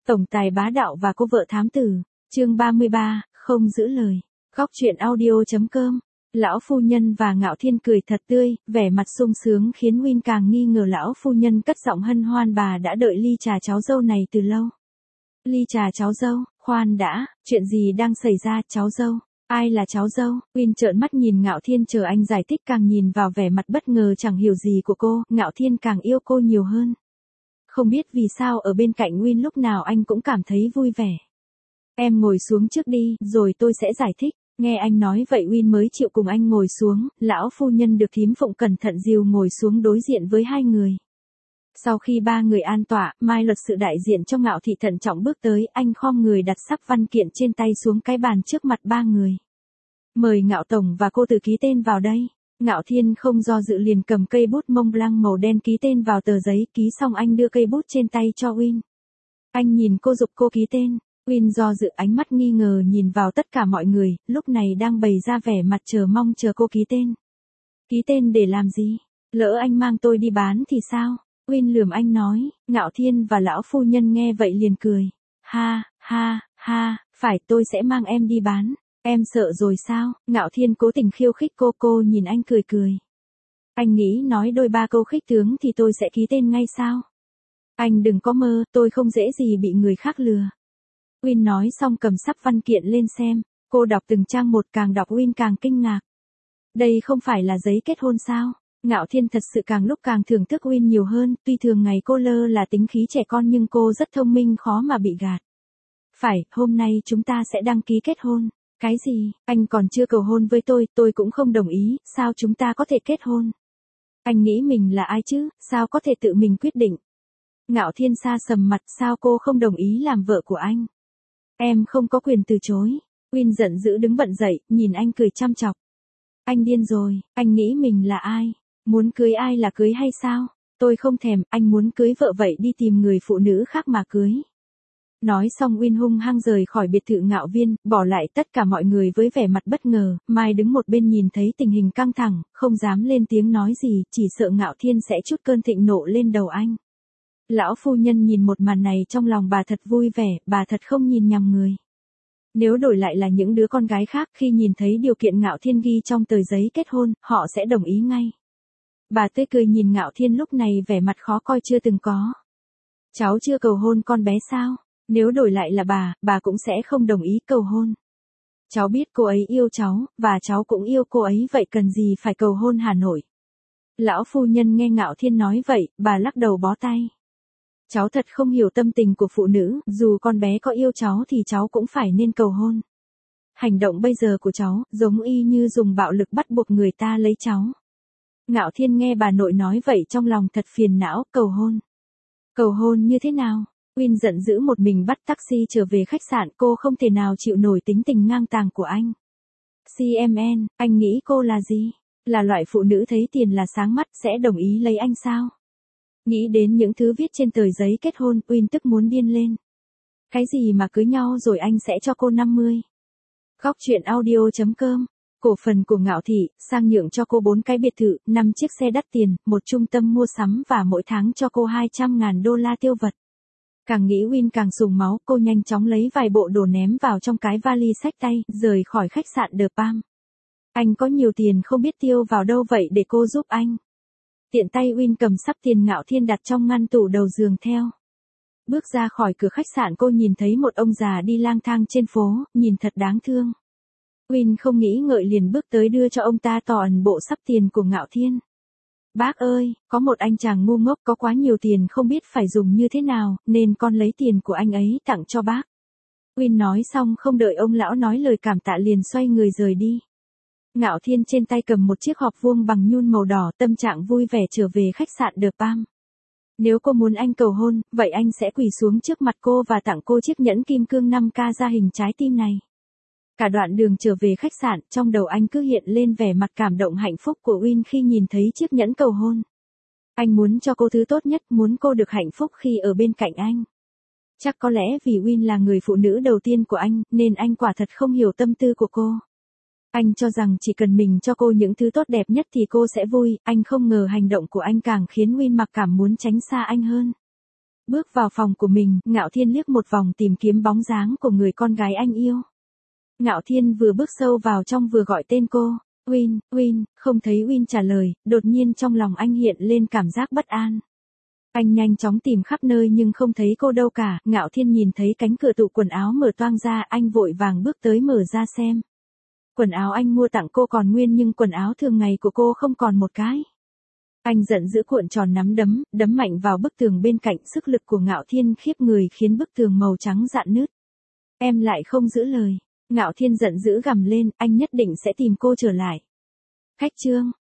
Tổng tài bá đạo và cô vợ thám tử, chương 33, không giữ lời. Góc truyện audio.com. Lão phu nhân và Ngạo Thiên cười thật tươi, vẻ mặt sung sướng khiến Win càng nghi ngờ lão phu nhân cất giọng hân hoan bà đã đợi ly trà cháu dâu này từ lâu. Ly trà cháu dâu, khoan đã, chuyện gì đang xảy ra cháu dâu? Ai là cháu dâu? Win trợn mắt nhìn Ngạo Thiên chờ anh giải thích, càng nhìn vào vẻ mặt bất ngờ chẳng hiểu gì của cô, Ngạo Thiên càng yêu cô nhiều hơn. Không biết vì sao ở bên cạnh Win lúc nào anh cũng cảm thấy vui vẻ. Em ngồi xuống trước đi, rồi tôi sẽ giải thích. Nghe anh nói vậy Win mới chịu cùng anh ngồi xuống, lão phu nhân được thím Phụng cẩn thận dìu ngồi xuống đối diện với hai người. Sau khi ba người an tọa, Mai luật sự đại diện cho Ngạo Thị thận trọng bước tới, anh khom người đặt sắp văn kiện trên tay xuống cái bàn trước mặt ba người. Mời Ngạo Tổng và cô Từ ký tên vào đây. Ngạo Thiên không do dự liền cầm cây bút Mont Blanc màu đen ký tên vào tờ giấy, ký xong anh đưa cây bút trên tay cho Win. Anh nhìn cô giục cô ký tên. Win do dự, ánh mắt nghi ngờ nhìn vào tất cả mọi người, lúc này đang bày ra vẻ mặt chờ mong chờ cô ký tên. Ký tên để làm gì? Lỡ anh mang tôi đi bán thì sao? Win lườm anh nói. Ngạo Thiên và lão phu nhân nghe vậy liền cười. Ha, ha, ha, phải, tôi sẽ mang em đi bán. Em sợ rồi sao? Ngạo Thiên cố tình khiêu khích cô nhìn anh cười cười. Anh nghĩ nói đôi ba câu khích tướng thì tôi sẽ ký tên ngay sao? Anh đừng có mơ, tôi không dễ gì bị người khác lừa. Win nói xong cầm sắp văn kiện lên xem, cô đọc từng trang một, càng đọc Win càng kinh ngạc. Đây không phải là giấy kết hôn sao? Ngạo Thiên thật sự càng lúc càng thưởng thức Win nhiều hơn, tuy thường ngày cô lơ là tính khí trẻ con nhưng cô rất thông minh, khó mà bị gạt. Phải, hôm nay chúng ta sẽ đăng ký kết hôn. Cái gì? Anh còn chưa cầu hôn với tôi cũng không đồng ý, sao chúng ta có thể kết hôn? Anh nghĩ mình là ai chứ, sao có thể tự mình quyết định? Ngạo Thiên sa sầm mặt, sao cô không đồng ý làm vợ của anh? Em không có quyền từ chối. Win giận dữ đứng bật dậy, nhìn anh cười chăm chọc. Anh điên rồi, anh nghĩ mình là ai? Muốn cưới ai là cưới hay sao? Tôi không thèm, anh muốn cưới vợ vậy đi tìm người phụ nữ khác mà cưới. Nói xong Win hung hăng rời khỏi biệt thự Ngạo Viên, bỏ lại tất cả mọi người với vẻ mặt bất ngờ. Mai đứng một bên nhìn thấy tình hình căng thẳng, không dám lên tiếng nói gì, chỉ sợ Ngạo Thiên sẽ trút cơn thịnh nộ lên đầu anh. Lão phu nhân nhìn một màn này trong lòng bà thật vui vẻ, bà thật không nhìn nhầm người. Nếu đổi lại là những đứa con gái khác, khi nhìn thấy điều kiện Ngạo Thiên ghi trong tờ giấy kết hôn, họ sẽ đồng ý ngay. Bà tươi cười nhìn Ngạo Thiên lúc này vẻ mặt khó coi chưa từng có. Cháu chưa cầu hôn con bé sao? Nếu đổi lại là bà cũng sẽ không đồng ý cầu hôn. Cháu biết cô ấy yêu cháu, và cháu cũng yêu cô ấy, vậy cần gì phải cầu hôn Hà Nội? Lão phu nhân nghe Ngạo Thiên nói vậy, bà lắc đầu bó tay. Cháu thật không hiểu tâm tình của phụ nữ, dù con bé có yêu cháu thì cháu cũng phải nên cầu hôn. Hành động bây giờ của cháu, giống y như dùng bạo lực bắt buộc người ta lấy cháu. Ngạo Thiên nghe bà nội nói vậy trong lòng thật phiền não, cầu hôn. Cầu hôn như thế nào? Win giận dữ một mình bắt taxi trở về khách sạn, cô không thể nào chịu nổi tính tình ngang tàng của anh. CMN, anh nghĩ cô là gì? Là loại phụ nữ thấy tiền là sáng mắt sẽ đồng ý lấy anh sao? Nghĩ đến những thứ viết trên tờ giấy kết hôn, Win tức muốn điên lên. Cái gì mà cưới nhau rồi anh sẽ cho cô 50. Góc truyện audio.com. Cổ phần của Ngạo Thị, sang nhượng cho cô 4 cái biệt thự, 5 chiếc xe đắt tiền, một trung tâm mua sắm và mỗi tháng cho cô 200.000 đô la tiêu vặt. Càng nghĩ Win càng sùng máu, cô nhanh chóng lấy vài bộ đồ ném vào trong cái vali xách tay, rời khỏi khách sạn The Palm. Anh có nhiều tiền không biết tiêu vào đâu vậy để cô giúp anh. Tiện tay Win cầm sắp tiền Ngạo Thiên đặt trong ngăn tủ đầu giường theo. Bước ra khỏi cửa khách sạn cô nhìn thấy một ông già đi lang thang trên phố, nhìn thật đáng thương. Win không nghĩ ngợi liền bước tới đưa cho ông ta toàn bộ sắp tiền của Ngạo Thiên. Bác ơi, có một anh chàng ngu ngốc có quá nhiều tiền không biết phải dùng như thế nào, nên con lấy tiền của anh ấy tặng cho bác. Win nói xong không đợi ông lão nói lời cảm tạ liền xoay người rời đi. Ngạo Thiên trên tay cầm một chiếc hộp vuông bằng nhung màu đỏ, tâm trạng vui vẻ trở về khách sạn The Palm. Nếu cô muốn anh cầu hôn, vậy anh sẽ quỳ xuống trước mặt cô và tặng cô chiếc nhẫn kim cương 5K ra hình trái tim này. Cả đoạn đường trở về khách sạn, trong đầu anh cứ hiện lên vẻ mặt cảm động hạnh phúc của Win khi nhìn thấy chiếc nhẫn cầu hôn. Anh muốn cho cô thứ tốt nhất, muốn cô được hạnh phúc khi ở bên cạnh anh. Chắc có lẽ vì Win là người phụ nữ đầu tiên của anh, nên anh quả thật không hiểu tâm tư của cô. Anh cho rằng chỉ cần mình cho cô những thứ tốt đẹp nhất thì cô sẽ vui, anh không ngờ hành động của anh càng khiến Win mặc cảm muốn tránh xa anh hơn. Bước vào phòng của mình, Ngạo Thiên liếc một vòng tìm kiếm bóng dáng của người con gái anh yêu. Ngạo Thiên vừa bước sâu vào trong vừa gọi tên cô. Win, Win, không thấy Win trả lời, đột nhiên trong lòng anh hiện lên cảm giác bất an. Anh nhanh chóng tìm khắp nơi nhưng không thấy cô đâu cả, Ngạo Thiên nhìn thấy cánh cửa tủ quần áo mở toang ra, anh vội vàng bước tới mở ra xem. Quần áo anh mua tặng cô còn nguyên nhưng quần áo thường ngày của cô không còn một cái. Anh giận dữ cuộn tròn nắm đấm, đấm mạnh vào bức tường bên cạnh, sức lực của Ngạo Thiên khiếp người khiến bức tường màu trắng rạn nứt. Em lại không giữ lời. Ngạo Thiên giận dữ gầm lên, anh nhất định sẽ tìm cô trở lại. Khách trương,